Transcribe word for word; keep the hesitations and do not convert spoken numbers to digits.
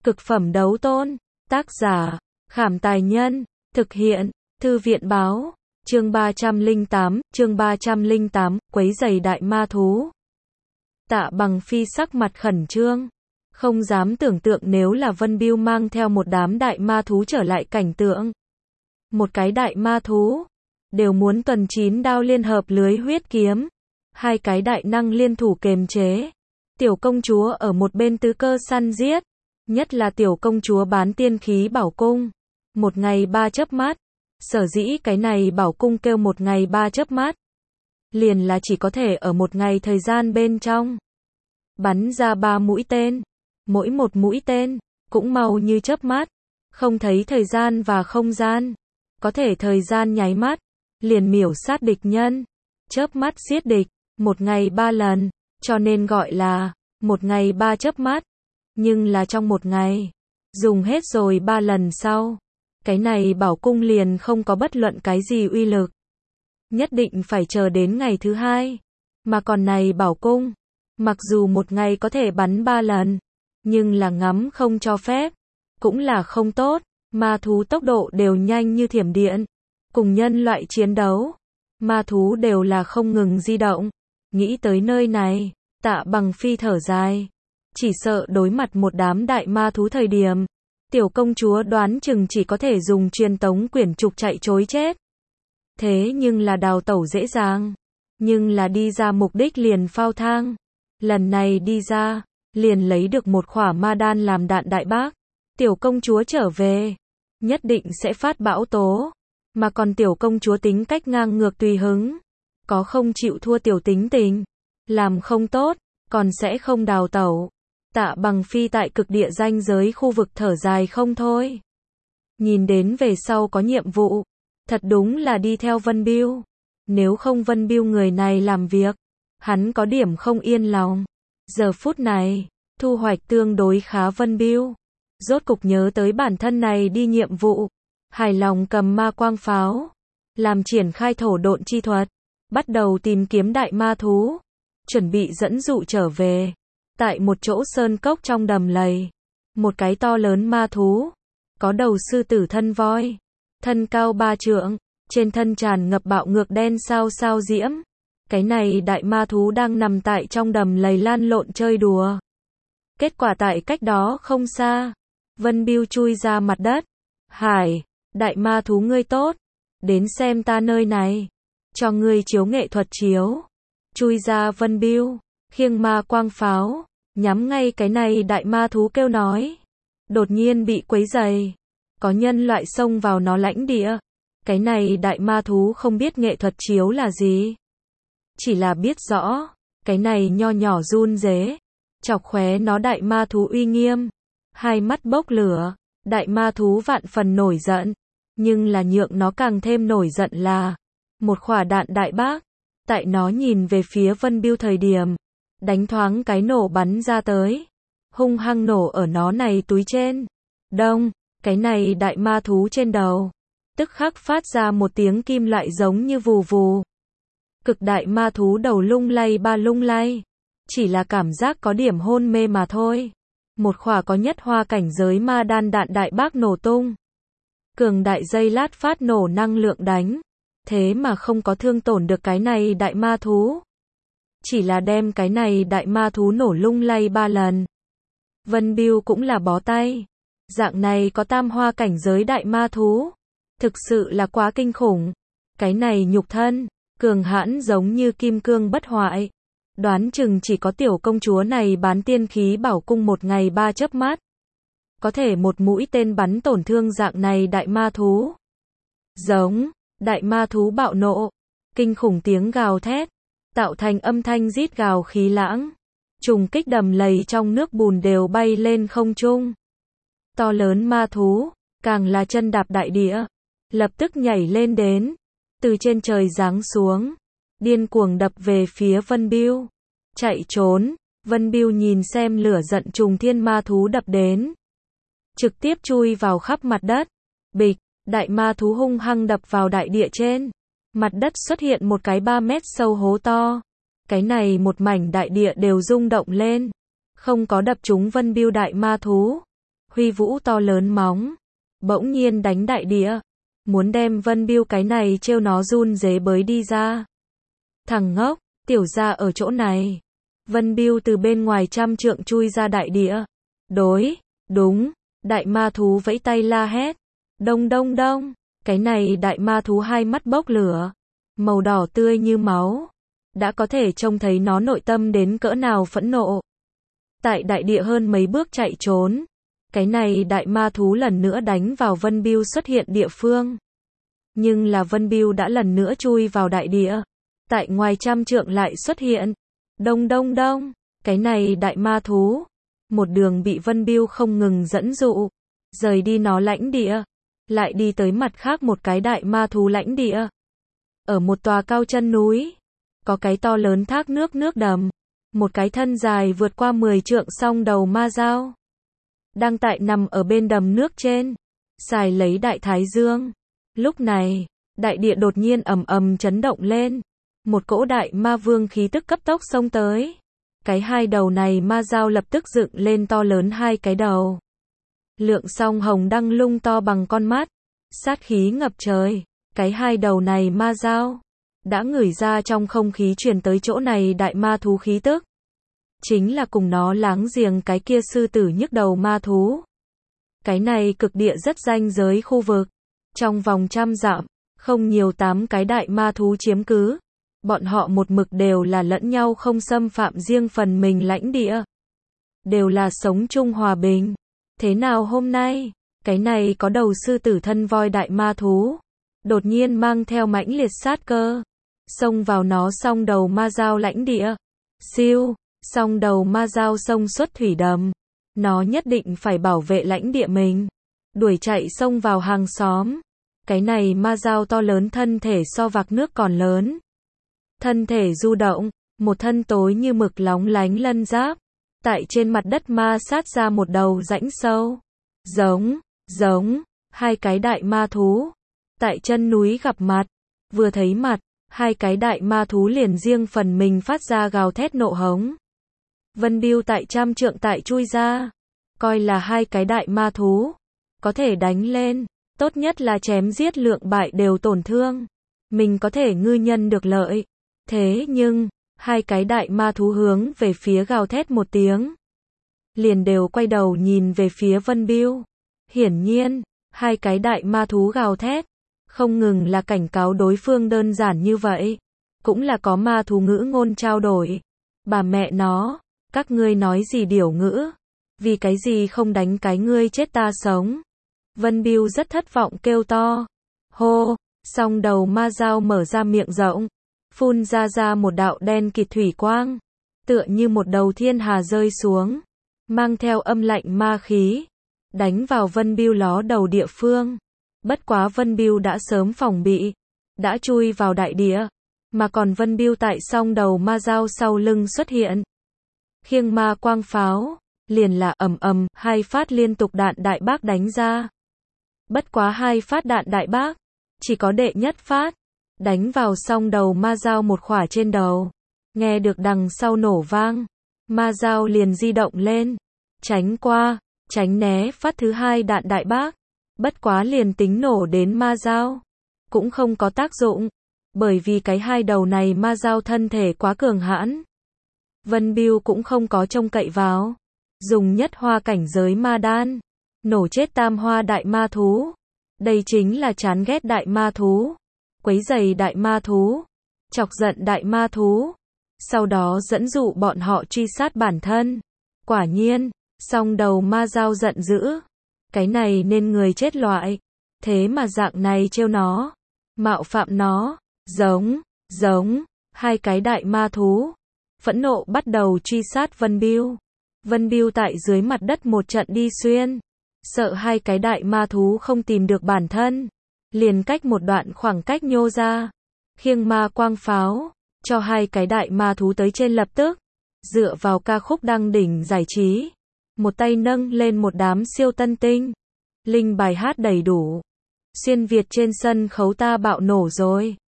Cực phẩm đấu tôn. Tác giả, Khảm Tài Nhân. Thực hiện, Thư viện Báo. Chương ba trăm lẻ tám, chương ba trăm lẻ tám, quấy rầy đại ma thú. Tạ Bằng Phi sắc mặt khẩn trương, không dám tưởng tượng nếu là Vân Bưu mang theo một đám đại ma thú trở lại cảnh tượng. Một cái đại ma thú, đều muốn tuần chín đao liên hợp lưới huyết kiếm, hai cái đại năng liên thủ kềm chế. Tiểu công chúa ở một bên tứ cơ săn giết, nhất là tiểu công chúa bán tiên khí bảo cung. Một ngày ba chớp mắt, sở dĩ cái này bảo cung kêu một ngày ba chớp mắt, liền là chỉ có thể ở một ngày thời gian bên trong bắn ra ba mũi tên, mỗi một mũi tên cũng mau như chớp mắt, không thấy thời gian và không gian, có thể thời gian nháy mắt liền miểu sát địch nhân, chớp mắt giết địch, một ngày ba lần, cho nên gọi là một ngày ba chớp mắt. Nhưng là trong một ngày dùng hết rồi ba lần sau, cái này bảo cung liền không có bất luận cái gì uy lực. Nhất định phải chờ đến ngày thứ hai. Mà còn này bảo cung, mặc dù một ngày có thể bắn ba lần, nhưng là ngắm không cho phép, cũng là không tốt. Ma thú tốc độ đều nhanh như thiểm điện, cùng nhân loại chiến đấu, ma thú đều là không ngừng di động. Nghĩ tới nơi này, Tạ Bằng Phi thở dài, chỉ sợ đối mặt một đám đại ma thú thời điểm, tiểu công chúa đoán chừng chỉ có thể dùng truyền tống quyển trục chạy trối chết. Thế nhưng là đào tẩu dễ dàng, nhưng là đi ra mục đích liền phao thang. Lần này đi ra, liền lấy được một khỏa ma đan làm đạn đại bác. Tiểu công chúa trở về, nhất định sẽ phát bão tố. Mà còn tiểu công chúa tính cách ngang ngược tùy hứng, có không chịu thua tiểu tính tình, làm không tốt, còn sẽ không đào tẩu. Tạ Bằng Phi tại cực địa ranh giới khu vực thở dài không thôi. Nhìn đến về sau có nhiệm vụ, thật đúng là đi theo Vân Bưu. Nếu không Vân Bưu người này làm việc, hắn có điểm không yên lòng. Giờ phút này, thu hoạch tương đối khá Vân Bưu. Rốt cục nhớ tới bản thân này đi nhiệm vụ, hài lòng cầm ma quang pháo, làm triển khai thổ độn chi thuật, bắt đầu tìm kiếm đại ma thú, chuẩn bị dẫn dụ trở về. Tại một chỗ sơn cốc trong đầm lầy, một cái to lớn ma thú, có đầu sư tử thân voi, thân cao ba trượng, trên thân tràn ngập bạo ngược đen sao sao diễm. Cái này đại ma thú đang nằm tại trong đầm lầy lan lộn chơi đùa. Kết quả tại cách đó không xa, Vân Bưu chui ra mặt đất. Hải, đại ma thú ngươi tốt, đến xem ta nơi này, cho ngươi chiếu nghệ thuật chiếu. Chui ra Vân Bưu, khiêng ma quang pháo, nhắm ngay cái này đại ma thú kêu nói. Đột nhiên bị quấy rầy, có nhân loại xông vào nó lãnh địa. Cái này đại ma thú không biết nghệ thuật chiếu là gì, chỉ là biết rõ, cái này nho nhỏ run rế, chọc khóe nó đại ma thú uy nghiêm, hai mắt bốc lửa. Đại ma thú vạn phần nổi giận, nhưng là nhượng nó càng thêm nổi giận là một khỏa đạn đại bác, tại nó nhìn về phía Vân Bưu thời điểm, đánh thoáng cái nổ bắn ra tới, hung hăng nổ ở nó này túi trên. Đông, cái này đại ma thú trên đầu, tức khắc phát ra một tiếng kim loại giống như vù vù. Cực đại ma thú đầu lung lay ba lung lay, chỉ là cảm giác có điểm hôn mê mà thôi. Một khỏa có nhất hoa cảnh giới ma đan đạn đại bác nổ tung. Cường đại dây lát phát nổ năng lượng đánh, thế mà không có thương tổn được cái này đại ma thú. Chỉ là đem cái này đại ma thú nổ lung lay ba lần. Vân Bưu cũng là bó tay. Dạng này có tam hoa cảnh giới đại ma thú, thực sự là quá kinh khủng. Cái này nhục thân, cường hãn giống như kim cương bất hoại. Đoán chừng chỉ có tiểu công chúa này bán tiên khí bảo cung một ngày ba chớp mắt, có thể một mũi tên bắn tổn thương dạng này đại ma thú. Giống, đại ma thú bạo nộ, kinh khủng tiếng gào thét, tạo thành âm thanh rít gào khí lãng, trùng kích đầm lầy trong nước bùn đều bay lên không trung. To lớn ma thú, càng là chân đạp đại địa, lập tức nhảy lên đến, từ trên trời giáng xuống, điên cuồng đập về phía Vân Bưu. Chạy trốn, Vân Bưu nhìn xem lửa giận trùng thiên ma thú đập đến, trực tiếp chui vào khắp mặt đất. Bịch, đại ma thú hung hăng đập vào đại địa trên. Mặt đất xuất hiện một cái ba mét sâu hố to. Cái này một mảnh đại địa đều rung động lên. Không có đập trúng Vân Bưu đại ma thú. huy vũ to lớn móng, bỗng nhiên đánh đại địa, muốn đem Vân Biêu cái này trêu nó run rế bới đi ra. Thằng ngốc, tiểu gia ở chỗ này. Vân Biêu từ bên ngoài trăm trượng chui ra đại địa. Đối, đúng, đại ma thú vẫy tay la hét. Đông đông đông, cái này đại ma thú hai mắt bốc lửa, màu đỏ tươi như máu. Đã có thể trông thấy nó nội tâm đến cỡ nào phẫn nộ. Tại đại địa hơn mấy bước chạy trốn. Cái này đại ma thú lần nữa đánh vào Vân Biêu xuất hiện địa phương. Nhưng là Vân Biêu đã lần nữa chui vào đại địa. Tại ngoài trăm trượng lại xuất hiện. Đông đông đông, cái này đại ma thú. Một đường bị Vân Biêu không ngừng dẫn dụ. Rời đi nó lãnh địa. Lại đi tới mặt khác một cái đại ma thú lãnh địa. Ở một tòa cao chân núi. Có cái to lớn thác nước nước đầm. Một cái thân dài vượt qua mười trượng song đầu ma dao. Đang tại nằm ở bên đầm nước trên. Xài lấy đại thái dương. Lúc này, đại địa đột nhiên ầm ầm chấn động lên. Một cỗ đại ma vương khí tức cấp tốc xông tới. Cái hai đầu này ma dao lập tức dựng lên to lớn hai cái đầu. Lượng song hồng đăng lung to bằng con mắt. Sát khí ngập trời. Cái hai đầu này ma dao đã ngửi ra trong không khí truyền tới chỗ này đại ma thú khí tức. Chính là cùng nó láng giềng cái kia sư tử nhức đầu ma thú. Cái này cực địa rất ranh giới khu vực. Trong vòng trăm dặm, không nhiều tám cái đại ma thú chiếm cứ. Bọn họ một mực đều là lẫn nhau không xâm phạm riêng phần mình lãnh địa. Đều là sống chung hòa bình. Thế nào hôm nay, cái này có đầu sư tử thân voi đại ma thú. Đột nhiên mang theo mãnh liệt sát cơ. Xông vào nó song đầu ma dao lãnh địa. Siêu, song đầu ma dao xông xuất thủy đầm. Nó nhất định phải bảo vệ lãnh địa mình. Đuổi chạy xông vào hàng xóm. Cái này ma dao to lớn thân thể so vạc nước còn lớn. Thân thể du động, một thân tối như mực lóng lánh lân giáp. Tại trên mặt đất ma sát ra một đầu rãnh sâu. Giống, giống, hai cái đại ma thú. Tại chân núi gặp mặt. Vừa thấy mặt, hai cái đại ma thú liền riêng phần mình phát ra gào thét nộ hống. Vân Biêu tại trăm trượng tại chui ra. Coi là hai cái đại ma thú. Có thể đánh lên. Tốt nhất là chém giết lượng bại đều tổn thương. Mình có thể ngư nhân được lợi. Thế nhưng, hai cái đại ma thú hướng về phía gào thét một tiếng. Liền đều quay đầu nhìn về phía Vân Biêu. Hiển nhiên, hai cái đại ma thú gào thét. Không ngừng là cảnh cáo đối phương đơn giản như vậy. Cũng là có ma thú ngữ ngôn trao đổi. Bà mẹ nó, các ngươi nói gì điểu ngữ? Vì cái gì không đánh cái ngươi chết ta sống? Vân Biêu rất thất vọng kêu to. Hô, song đầu ma dao mở ra miệng rộng. Phun ra ra một đạo đen kịt thủy quang. Tựa như một đầu thiên hà rơi xuống. Mang theo âm lạnh ma khí. Đánh vào Vân Biêu ló đầu địa phương. Bất quá Vân Biêu đã sớm phòng bị. Đã chui vào đại địa. Mà còn Vân Biêu tại song đầu ma dao sau lưng xuất hiện. Khiêng ma quang pháo. Liền là ầm ầm, hai phát liên tục đạn đại bác đánh ra. Bất quá hai phát đạn đại bác. Chỉ có đệ nhất phát. Đánh vào song đầu ma dao một khỏa trên đầu. Nghe được đằng sau nổ vang. Ma dao liền di động lên. Tránh qua, tránh né phát thứ hai đạn đại bác. Bất quá liền tính nổ đến ma dao. Cũng không có tác dụng. Bởi vì cái hai đầu này ma dao thân thể quá cường hãn. Vân Biêu cũng không có trông cậy vào. Dùng nhất hoa cảnh giới ma đan. Nổ chết tam hoa đại ma thú. Đây chính là chán ghét đại ma thú. Quấy rầy đại ma thú. Chọc giận đại ma thú. Sau đó dẫn dụ bọn họ truy sát bản thân. Quả nhiên, song đầu ma dao giận dữ. Cái này nên người chết loại. Thế mà dạng này trêu nó. Mạo phạm nó. Giống, giống, hai cái đại ma thú. Phẫn nộ bắt đầu truy sát Vân Biêu. Vân Biêu tại dưới mặt đất một trận đi xuyên. Sợ hai cái đại ma thú không tìm được bản thân. Liền cách một đoạn khoảng cách nhô ra. Khiêng ma quang pháo. Cho hai cái đại ma thú tới trên lập tức. Dựa vào ca khúc đăng đỉnh giải trí. Một tay nâng lên một đám siêu tân tinh. Linh bài hát đầy đủ. Xuyên Việt trên sân khấu ta bạo nổ rồi.